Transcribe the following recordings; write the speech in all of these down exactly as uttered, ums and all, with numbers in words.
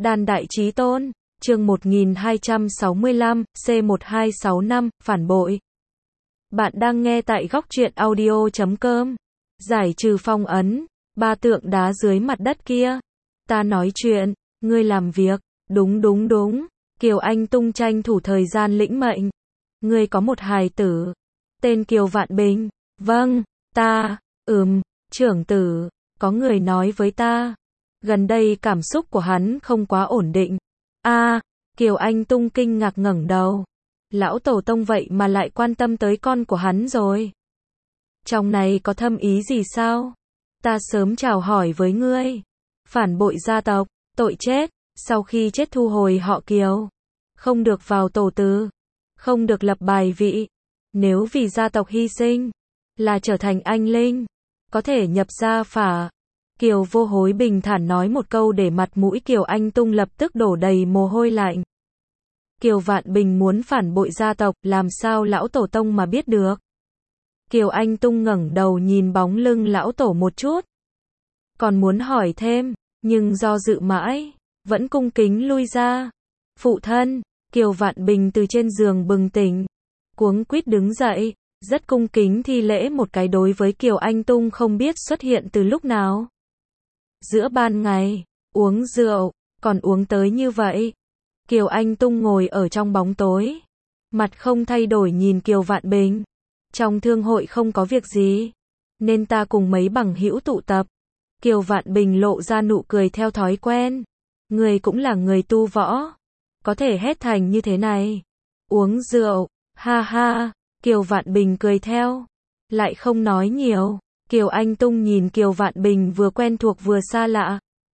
Đan Đại Chí Tôn, chương một nghìn hai trăm sáu mươi lăm, C một hai sáu năm, phản bội. Bạn đang nghe tại góc truyện audio chấm com. Giải trừ phong ấn, ba tượng đá dưới mặt đất kia. Ta nói chuyện, ngươi làm việc, đúng đúng đúng. Kiều Anh Tung tranh thủ thời gian lĩnh mệnh. Ngươi có một hài tử, tên Kiều Vạn Bình. Vâng, ta, ừm, trưởng tử, có người nói với ta. Gần đây cảm xúc của hắn không quá ổn định. A, à, Kiều Anh Tung kinh ngạc ngẩng đầu. Lão tổ tông vậy mà lại quan tâm tới con của hắn rồi. Trong này có thâm ý gì sao? Ta sớm chào hỏi với ngươi. Phản bội gia tộc, tội chết, sau khi chết thu hồi họ Kiều. Không được vào tổ tứ, không được lập bài vị. Nếu vì gia tộc hy sinh, là trở thành anh linh, có thể nhập gia phả. Kiều Vô Hối bình thản nói một câu để mặt mũi Kiều Anh Tung lập tức đổ đầy mồ hôi lạnh. Kiều Vạn Bình muốn phản bội gia tộc, làm sao lão tổ tông mà biết được? Kiều Anh Tung ngẩng đầu nhìn bóng lưng lão tổ một chút. Còn muốn hỏi thêm, nhưng do dự mãi, vẫn cung kính lui ra. Phụ thân, Kiều Vạn Bình từ trên giường bừng tỉnh, cuống quýt đứng dậy, rất cung kính thi lễ một cái đối với Kiều Anh Tung không biết xuất hiện từ lúc nào. Giữa ban ngày, uống rượu, còn uống tới như vậy. Kiều Anh Tung ngồi ở trong bóng tối, mặt không thay đổi nhìn Kiều Vạn Bình. Trong thương hội không có việc gì, nên ta cùng mấy bằng hữu tụ tập. Kiều Vạn Bình lộ ra nụ cười theo thói quen. Người cũng là người tu võ, có thể hét thành như thế này. Uống rượu, ha ha, Kiều Vạn Bình cười theo, lại không nói nhiều. Kiều Anh Tung nhìn Kiều Vạn Bình vừa quen thuộc vừa xa lạ.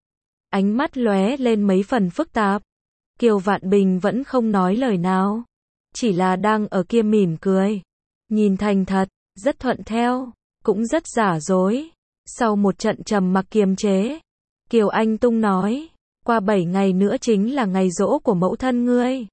Ánh mắt lóe lên mấy phần phức tạp. Kiều Vạn Bình vẫn không nói lời nào, chỉ là đang ở kia mỉm cười. Nhìn thành thật, rất thuận theo, cũng rất giả dối. Sau một trận trầm mặc kiềm chế, Kiều Anh Tung nói, qua bảy ngày nữa chính là ngày giỗ của mẫu thân ngươi.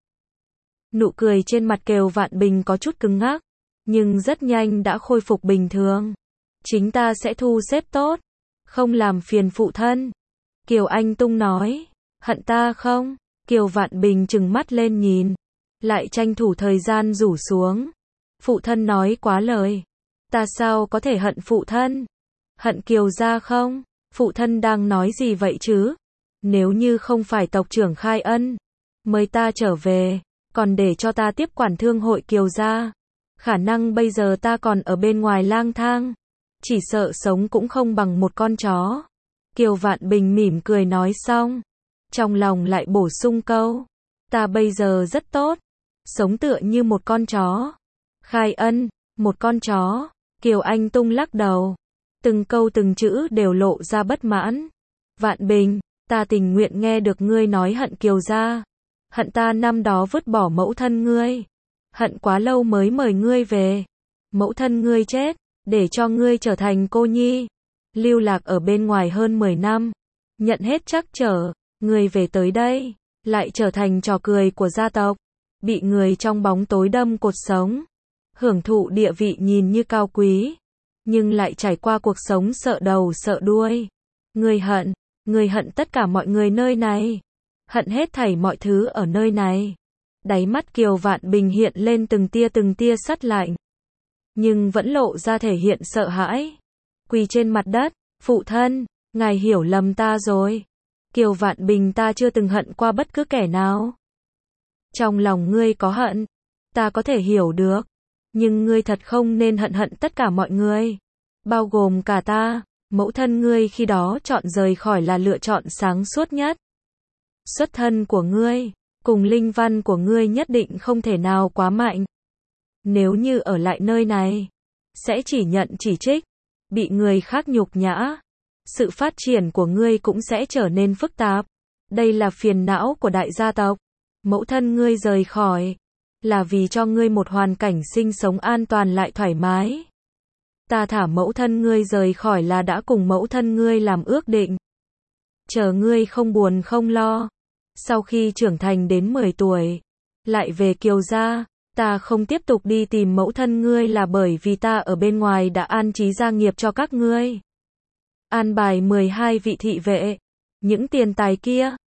Nụ cười trên mặt Kiều Vạn Bình có chút cứng ngắc, nhưng rất nhanh đã khôi phục bình thường. Chính ta sẽ thu xếp tốt, không làm phiền phụ thân. Kiều Anh Tung nói, hận ta không? Kiều Vạn Bình trừng mắt lên nhìn, lại tranh thủ thời gian rủ xuống. Phụ thân nói quá lời, ta sao có thể hận phụ thân? Hận Kiều gia không? Phụ thân đang nói gì vậy chứ? Nếu như không phải tộc trưởng khai ân, mời ta trở về, còn để cho ta tiếp quản thương hội Kiều gia, khả năng bây giờ ta còn ở bên ngoài lang thang, chỉ sợ sống cũng không bằng một con chó. Kiều Vạn Bình mỉm cười nói xong, trong lòng lại bổ sung câu, ta bây giờ rất tốt, sống tựa như một con chó. Khai ân, một con chó. Kiều Anh Tung lắc đầu, từng câu từng chữ đều lộ ra bất mãn. Vạn Bình, ta tình nguyện nghe được ngươi nói hận Kiều gia, hận ta năm đó vứt bỏ mẫu thân ngươi, hận quá lâu mới mời ngươi về, mẫu thân ngươi chết, để cho ngươi trở thành cô nhi, lưu lạc ở bên ngoài hơn mười năm, nhận hết trắc trở, ngươi về tới đây, lại trở thành trò cười của gia tộc, bị người trong bóng tối đâm cột sống, hưởng thụ địa vị nhìn như cao quý, nhưng lại trải qua cuộc sống sợ đầu sợ đuôi. Ngươi hận, ngươi hận tất cả mọi người nơi này, hận hết thảy mọi thứ ở nơi này. Đáy mắt Kiều Vạn Bình hiện lên từng tia từng tia sắt lạnh, nhưng vẫn lộ ra thể hiện sợ hãi. Quỳ trên mặt đất, phụ thân, ngài hiểu lầm ta rồi. Kiều Vạn Bình, ta chưa từng hận qua bất cứ kẻ nào. Trong lòng ngươi có hận, ta có thể hiểu được, nhưng ngươi thật không nên hận hận tất cả mọi người, bao gồm cả ta. Mẫu thân ngươi khi đó chọn rời khỏi là lựa chọn sáng suốt nhất. Xuất thân của ngươi, cùng linh văn của ngươi nhất định không thể nào quá mạnh. Nếu như ở lại nơi này, sẽ chỉ nhận chỉ trích, bị người khác nhục nhã. Sự phát triển của ngươi cũng sẽ trở nên phức tạp. Đây là phiền não của đại gia tộc. Mẫu thân ngươi rời khỏi, là vì cho ngươi một hoàn cảnh sinh sống an toàn lại thoải mái. Ta thả mẫu thân ngươi rời khỏi là đã cùng mẫu thân ngươi làm ước định. Chờ ngươi không buồn không lo. Sau khi trưởng thành đến mười tuổi, lại về Kiều gia. Ta không tiếp tục đi tìm mẫu thân ngươi là bởi vì ta ở bên ngoài đã an trí gia nghiệp cho các ngươi. An bài mười hai vị thị vệ. Những tiền tài kia,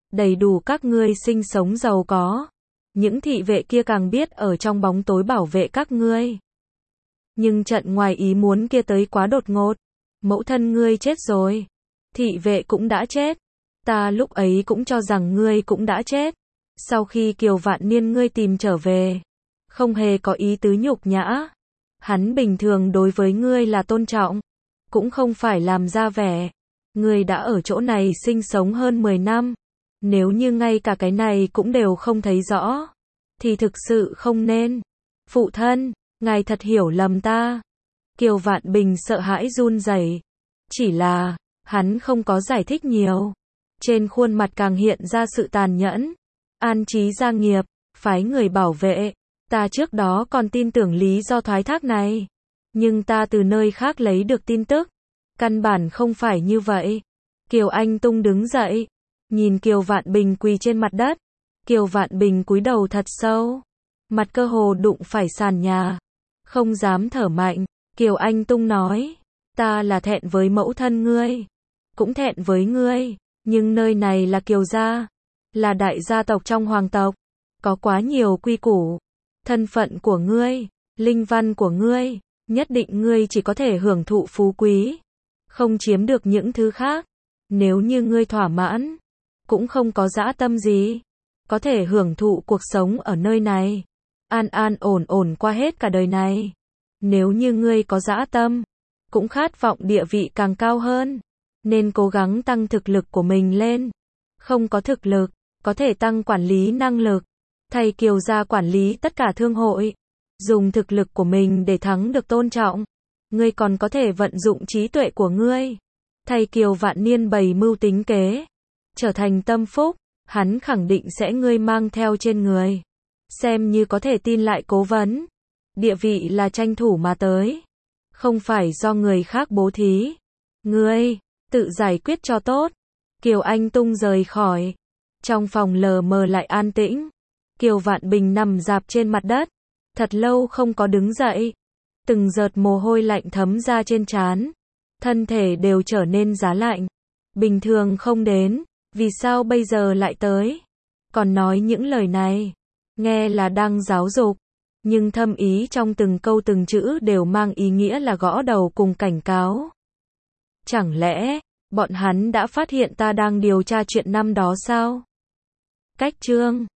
đầy đủ các ngươi sinh sống giàu có. Những thị vệ kia càng biết ở trong bóng tối bảo vệ các ngươi. Nhưng trận ngoài ý muốn kia tới quá đột ngột. Mẫu thân ngươi chết rồi. Thị vệ cũng đã chết. Ta lúc ấy cũng cho rằng ngươi cũng đã chết. Sau khi Kiều Vạn Niên ngươi tìm trở về, không hề có ý tứ nhục nhã. Hắn bình thường đối với ngươi là tôn trọng, cũng không phải làm ra vẻ. Ngươi đã ở chỗ này sinh sống hơn mười năm. Nếu như ngay cả cái này cũng đều không thấy rõ, thì thực sự không nên. Phụ thân, ngài thật hiểu lầm ta. Kiều Vạn Bình sợ hãi run rẩy. Chỉ là, hắn không có giải thích nhiều. Trên khuôn mặt càng hiện ra sự tàn nhẫn. An trí gia nghiệp, phái người bảo vệ. Ta trước đó còn tin tưởng lý do thoái thác này. Nhưng ta từ nơi khác lấy được tin tức. Căn bản không phải như vậy. Kiều Anh Tung đứng dậy. Nhìn Kiều Vạn Bình quỳ trên mặt đất. Kiều Vạn Bình cúi đầu thật sâu. Mặt cơ hồ đụng phải sàn nhà. Không dám thở mạnh. Kiều Anh Tung nói. Ta là thẹn với mẫu thân ngươi. Cũng thẹn với ngươi. Nhưng nơi này là Kiều gia. Là đại gia tộc trong hoàng tộc. Có quá nhiều quy củ. Thân phận của ngươi, linh văn của ngươi, nhất định ngươi chỉ có thể hưởng thụ phú quý. Không chiếm được những thứ khác. Nếu như ngươi thỏa mãn, cũng không có dã tâm gì. Có thể hưởng thụ cuộc sống ở nơi này. An an ổn ổn qua hết cả đời này. Nếu như ngươi có dã tâm, cũng khát vọng địa vị càng cao hơn. Nên cố gắng tăng thực lực của mình lên. Không có thực lực, có thể tăng quản lý năng lực. Thầy Kiều gia quản lý tất cả thương hội. Dùng thực lực của mình để thắng được tôn trọng. Ngươi còn có thể vận dụng trí tuệ của ngươi. Thầy Kiều Vạn Niên bày mưu tính kế. Trở thành tâm phúc. Hắn khẳng định sẽ ngươi mang theo trên người. Xem như có thể tin lại cố vấn. Địa vị là tranh thủ mà tới. Không phải do người khác bố thí. Ngươi, tự giải quyết cho tốt. Kiều Anh Tung rời khỏi. Trong phòng lờ mờ lại an tĩnh. Kiều Vạn Bình nằm rạp trên mặt đất. Thật lâu không có đứng dậy. Từng giọt mồ hôi lạnh thấm ra trên trán. Thân thể đều trở nên giá lạnh. Bình thường không đến. Vì sao bây giờ lại tới? Còn nói những lời này. Nghe là đang giáo dục. Nhưng thâm ý trong từng câu từng chữ đều mang ý nghĩa là gõ đầu cùng cảnh cáo. Chẳng lẽ, bọn hắn đã phát hiện ta đang điều tra chuyện năm đó sao? Cách chương